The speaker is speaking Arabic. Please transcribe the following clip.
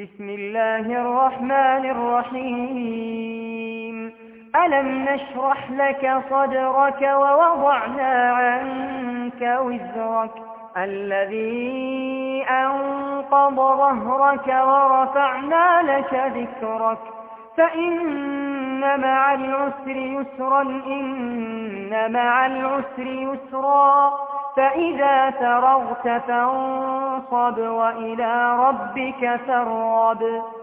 بسم الله الرحمن الرحيم. ألم نشرح لك صدرك ووضعنا عنك وزرك الذي أنقض ظهرك ورفعنا لك ذكرك فإن مع العسر يسرا إن مع العسر يسرا فإذا فرغت فانصب وإلى ربك فارغب.